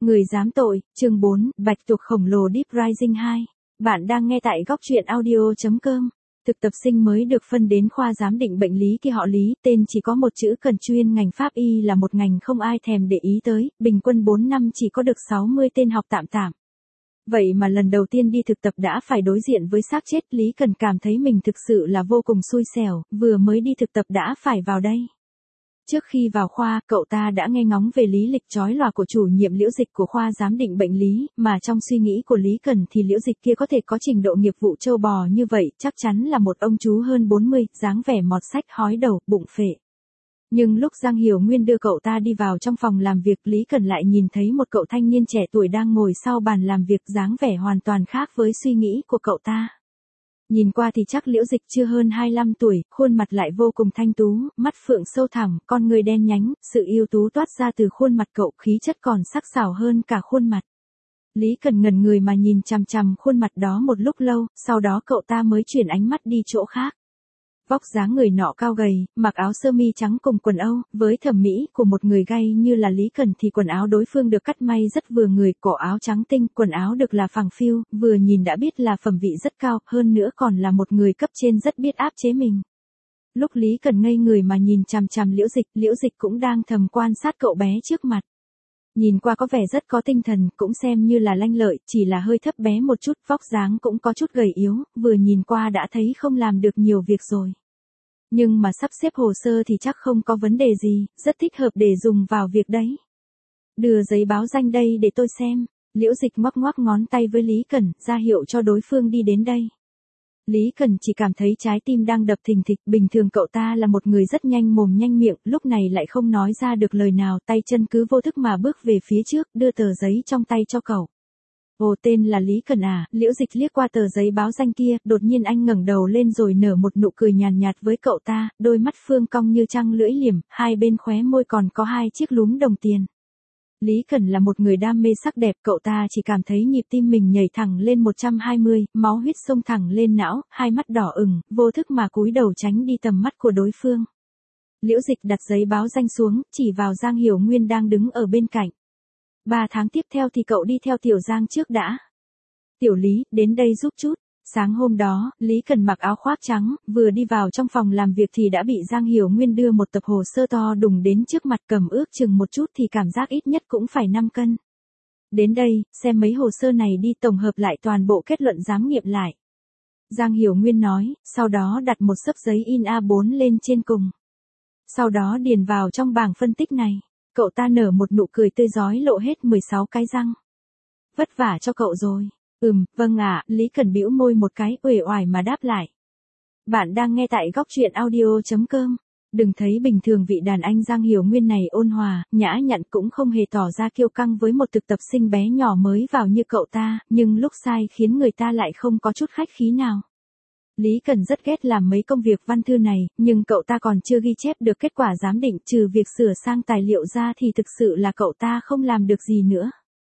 Người dám tội, chương 4, bạch tuộc khổng lồ Deep Rising 2. Bạn đang nghe tại góc truyện audio.com. Thực tập sinh mới được phân đến khoa giám định bệnh lý kia họ Lý, tên chỉ có một chữ cần chuyên ngành pháp y là một ngành không ai thèm để ý tới, bình quân 4 năm chỉ có được 60 tên học tạm tạm. Vậy mà lần đầu tiên đi thực tập đã phải đối diện với xác chết, Lý Cần cảm thấy mình thực sự là vô cùng xui xẻo, vừa mới đi thực tập đã phải vào đây. Trước khi vào khoa, cậu ta đã nghe ngóng về lý lịch chói lòa của chủ nhiệm Liễu Dịch của khoa giám định bệnh lý, mà trong suy nghĩ của Lý Cần thì Liễu Dịch kia có thể có trình độ nghiệp vụ trâu bò như vậy, chắc chắn là một ông chú hơn 40, dáng vẻ mọt sách hói đầu, bụng phệ. Nhưng lúc Giang Hiểu Nguyên đưa cậu ta đi vào trong phòng làm việc, Lý Cần lại nhìn thấy một cậu thanh niên trẻ tuổi đang ngồi sau bàn làm việc, dáng vẻ hoàn toàn khác với suy nghĩ của cậu ta. Nhìn qua thì chắc Liễu Dịch chưa hơn 25 tuổi, khuôn mặt lại vô cùng thanh tú, mắt phượng sâu thẳm, con người đen nhánh, sự yêu tú toát ra từ khuôn mặt cậu, khí chất còn sắc sảo hơn cả khuôn mặt. Lý Cần ngẩn người mà nhìn chằm chằm khuôn mặt đó một lúc lâu, sau đó cậu ta mới chuyển ánh mắt đi chỗ khác. Vóc dáng người nọ cao gầy, mặc áo sơ mi trắng cùng quần Âu, với thẩm mỹ của một người gay như là Lý Cần thì quần áo đối phương được cắt may rất vừa người, cổ áo trắng tinh, quần áo được là phẳng phiu, vừa nhìn đã biết là phẩm vị rất cao, hơn nữa còn là một người cấp trên rất biết áp chế mình. Lúc Lý Cần ngây người mà nhìn chằm chằm Liễu Dịch cũng đang thầm quan sát cậu bé trước mặt. Nhìn qua có vẻ rất có tinh thần, cũng xem như là lanh lợi, chỉ là hơi thấp bé một chút, vóc dáng cũng có chút gầy yếu, vừa nhìn qua đã thấy không làm được nhiều việc rồi. Nhưng mà sắp xếp hồ sơ thì chắc không có vấn đề gì, rất thích hợp để dùng vào việc đấy. Đưa giấy báo danh đây để tôi xem. Liễu Dịch ngoắc ngoắc ngón tay với Lý Cần, ra hiệu cho đối phương đi đến đây. Lý Cần chỉ cảm thấy trái tim đang đập thình thịch, bình thường cậu ta là một người rất nhanh mồm nhanh miệng, lúc này lại không nói ra được lời nào, tay chân cứ vô thức mà bước về phía trước, đưa tờ giấy trong tay cho cậu. Ồ, tên là Lý Cần à? Liễu Dịch liếc qua tờ giấy báo danh kia, đột nhiên anh ngẩng đầu lên rồi nở một nụ cười nhàn nhạt với cậu ta, đôi mắt phương cong như trăng lưỡi liềm, hai bên khóe môi còn có hai chiếc lúm đồng tiền. Lý Cần là một người đam mê sắc đẹp, cậu ta chỉ cảm thấy nhịp tim mình nhảy thẳng lên 120, máu huyết xông thẳng lên não, hai mắt đỏ ửng, vô thức mà cúi đầu tránh đi tầm mắt của đối phương. Liễu Dịch đặt giấy báo danh xuống, chỉ vào Giang Hiểu Nguyên đang đứng ở bên cạnh. 3 tháng tiếp theo thì cậu đi theo Tiểu Giang trước đã. Tiểu Lý, đến đây giúp chút. Sáng hôm đó, Lý Cần mặc áo khoác trắng, vừa đi vào trong phòng làm việc thì đã bị Giang Hiểu Nguyên đưa một tập hồ sơ to đùng đến trước mặt, cầm ước chừng một chút thì cảm giác ít nhất cũng phải 5 cân. Đến đây, xem mấy hồ sơ này đi, tổng hợp lại toàn bộ kết luận giám nghiệm lại. Giang Hiểu Nguyên nói, sau đó đặt một xấp giấy in A4 lên trên cùng. Sau đó điền vào trong bảng phân tích này. Cậu ta nở một nụ cười tươi rói lộ hết 16 cái răng. Vất vả cho cậu rồi. Vâng ạ, Lý Cần bĩu môi một cái, uể oải mà đáp lại. Bạn đang nghe tại góc truyện audio.com. Đừng thấy bình thường vị đàn anh Giang Hiểu Nguyên này ôn hòa, nhã nhặn, cũng không hề tỏ ra kiêu căng với một thực tập sinh bé nhỏ mới vào như cậu ta, nhưng lúc sai khiến người ta lại không có chút khách khí nào. Lý Cần rất ghét làm mấy công việc văn thư này, nhưng cậu ta còn chưa ghi chép được kết quả giám định, trừ việc sửa sang tài liệu ra thì thực sự là cậu ta không làm được gì nữa.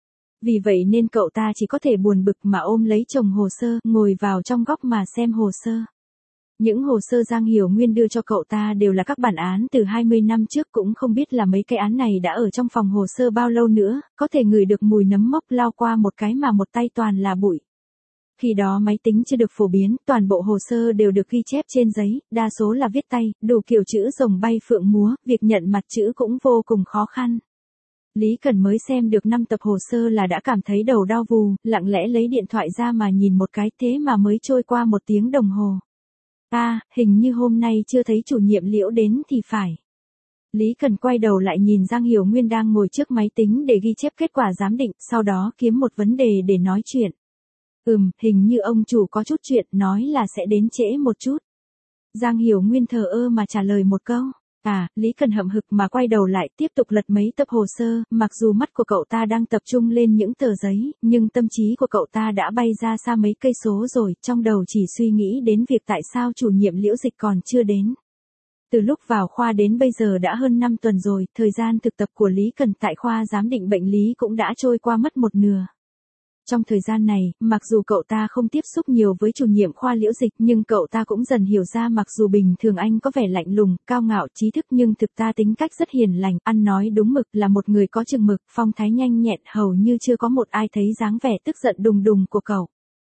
Vì vậy nên cậu ta chỉ có thể buồn bực mà ôm lấy chồng hồ sơ, ngồi vào trong góc mà xem hồ sơ. Những hồ sơ Giang Hiểu Nguyên đưa cho cậu ta đều là các bản án từ 20 năm trước, cũng không biết là mấy cái án này đã ở trong phòng hồ sơ bao lâu nữa, có thể ngửi được mùi nấm mốc lao qua một cái mà một tay toàn là bụi. Khi đó máy tính chưa được phổ biến, toàn bộ hồ sơ đều được ghi chép trên giấy, đa số là viết tay, đủ kiểu chữ rồng bay phượng múa, việc nhận mặt chữ cũng vô cùng khó khăn. Lý Cần mới xem được 5 tập hồ sơ là đã cảm thấy đầu đau vù, lặng lẽ lấy điện thoại ra mà nhìn một cái, thế mà mới trôi qua 1 tiếng đồng hồ. Hình như hôm nay chưa thấy chủ nhiệm Liễu đến thì phải. Lý Cần quay đầu lại nhìn Giang Hiểu Nguyên đang ngồi trước máy tính để ghi chép kết quả giám định, sau đó kiếm một vấn đề để nói chuyện. Hình như ông chủ có chút chuyện, nói là sẽ đến trễ một chút. Giang Hiểu Nguyên thờ ơ mà trả lời một câu. Lý Cần hậm hực mà quay đầu lại, tiếp tục lật mấy tập hồ sơ, mặc dù mắt của cậu ta đang tập trung lên những tờ giấy, nhưng tâm trí của cậu ta đã bay ra xa mấy cây số rồi, trong đầu chỉ suy nghĩ đến việc tại sao chủ nhiệm Liễu Dịch còn chưa đến. Từ lúc vào khoa đến bây giờ đã hơn 5 tuần rồi, thời gian thực tập của Lý Cần tại khoa giám định bệnh lý cũng đã trôi qua mất 1/2. Trong thời gian này, mặc dù cậu ta không tiếp xúc nhiều với chủ nhiệm khoa Liễu Dịch nhưng cậu ta cũng dần hiểu ra mặc dù bình thường anh có vẻ lạnh lùng, cao ngạo, trí thức nhưng thực ta tính cách rất hiền lành, ăn nói đúng mực, là một người có chừng mực, phong thái nhanh nhẹn, hầu như chưa có một ai thấy dáng vẻ tức giận đùng đùng của cậu.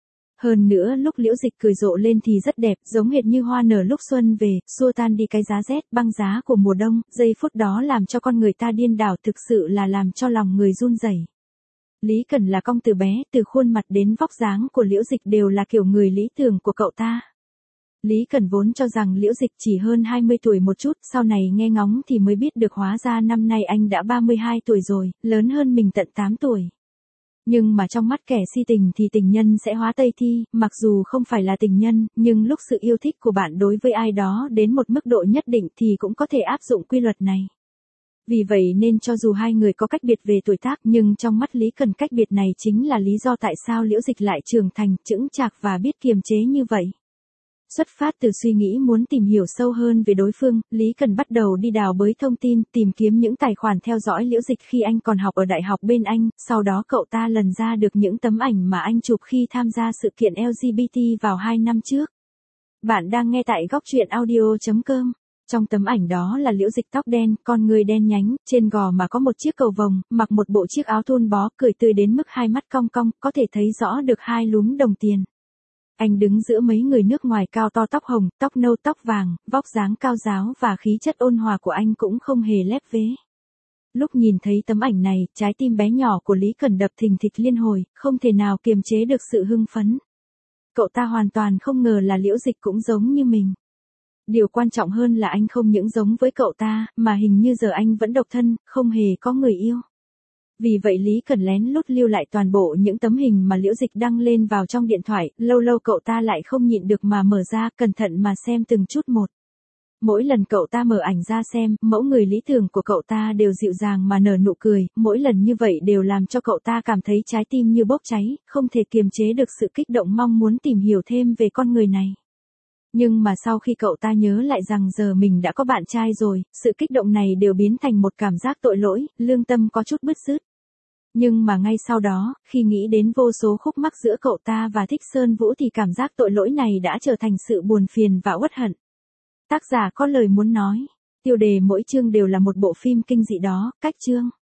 Hơn nữa lúc Liễu Dịch cười rộ lên thì rất đẹp, giống hệt như hoa nở lúc xuân về, xua tan đi cái giá rét, băng giá của mùa đông, giây phút đó làm cho con người ta điên đảo, thực sự là làm cho lòng người run rẩy. Lý Cẩn là cong từ bé, từ khuôn mặt đến vóc dáng của Liễu Dịch đều là kiểu người lý tưởng của cậu ta. Lý Cẩn vốn cho rằng Liễu Dịch chỉ hơn 20 tuổi một chút, sau này nghe ngóng thì mới biết được hóa ra năm nay anh đã 32 tuổi rồi, lớn hơn mình tận 8 tuổi. Nhưng mà trong mắt kẻ si tình thì tình nhân sẽ hóa Tây Thi, mặc dù không phải là tình nhân, nhưng lúc sự yêu thích của bạn đối với ai đó đến một mức độ nhất định thì cũng có thể áp dụng quy luật này. Vì vậy nên cho dù hai người có cách biệt về tuổi tác nhưng trong mắt Lý Cẩn cách biệt này chính là lý do tại sao Liễu Dịch lại trưởng thành, chững chạc và biết kiềm chế như vậy. Xuất phát từ suy nghĩ muốn tìm hiểu sâu hơn về đối phương, Lý Cẩn bắt đầu đi đào bới thông tin, tìm kiếm những tài khoản theo dõi Liễu Dịch khi anh còn học ở đại học bên Anh, sau đó cậu ta lần ra được những tấm ảnh mà anh chụp khi tham gia sự kiện LGBT vào 2 năm trước. Bạn đang nghe tại góc truyện audio.com. Trong tấm ảnh đó là Liễu Dịch tóc đen, con người đen nhánh, trên gò má có một chiếc cầu vồng, mặc một bộ chiếc áo thun bó, cười tươi đến mức hai mắt cong cong, có thể thấy rõ được hai lúm đồng tiền. Anh đứng giữa mấy người nước ngoài cao to, tóc hồng, tóc nâu, tóc vàng, vóc dáng cao ráo và khí chất ôn hòa của anh cũng không hề lép vế. Lúc nhìn thấy tấm ảnh này, trái tim bé nhỏ của Lý Cẩn đập thình thịch liên hồi, không thể nào kiềm chế được sự hưng phấn. Cậu ta hoàn toàn không ngờ là Liễu Dịch cũng giống như mình. Điều quan trọng hơn là anh không những giống với cậu ta, mà hình như giờ anh vẫn độc thân, không hề có người yêu. Vì vậy Lý Cẩn lén lút lưu lại toàn bộ những tấm hình mà Liễu Dịch đăng lên vào trong điện thoại, lâu lâu cậu ta lại không nhịn được mà mở ra, cẩn thận mà xem từng chút một. Mỗi lần cậu ta mở ảnh ra xem, mẫu người lý tưởng của cậu ta đều dịu dàng mà nở nụ cười, mỗi lần như vậy đều làm cho cậu ta cảm thấy trái tim như bốc cháy, không thể kiềm chế được sự kích động mong muốn tìm hiểu thêm về con người này. Nhưng mà sau khi cậu ta nhớ lại rằng giờ mình đã có bạn trai rồi, sự kích động này đều biến thành một cảm giác tội lỗi, lương tâm có chút bứt rứt. Nhưng mà ngay sau đó, khi nghĩ đến vô số khúc mắc giữa cậu ta và Thích Sơn Vũ thì cảm giác tội lỗi này đã trở thành sự buồn phiền và uất hận. Tác giả có lời muốn nói. Tiêu đề mỗi chương đều là một bộ phim kinh dị đó, cách chương.